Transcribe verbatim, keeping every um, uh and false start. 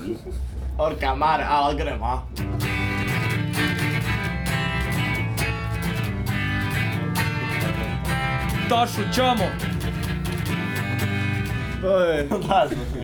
Orca mare, a, la grema. Tašu, čamo! Băi, lasă-mă.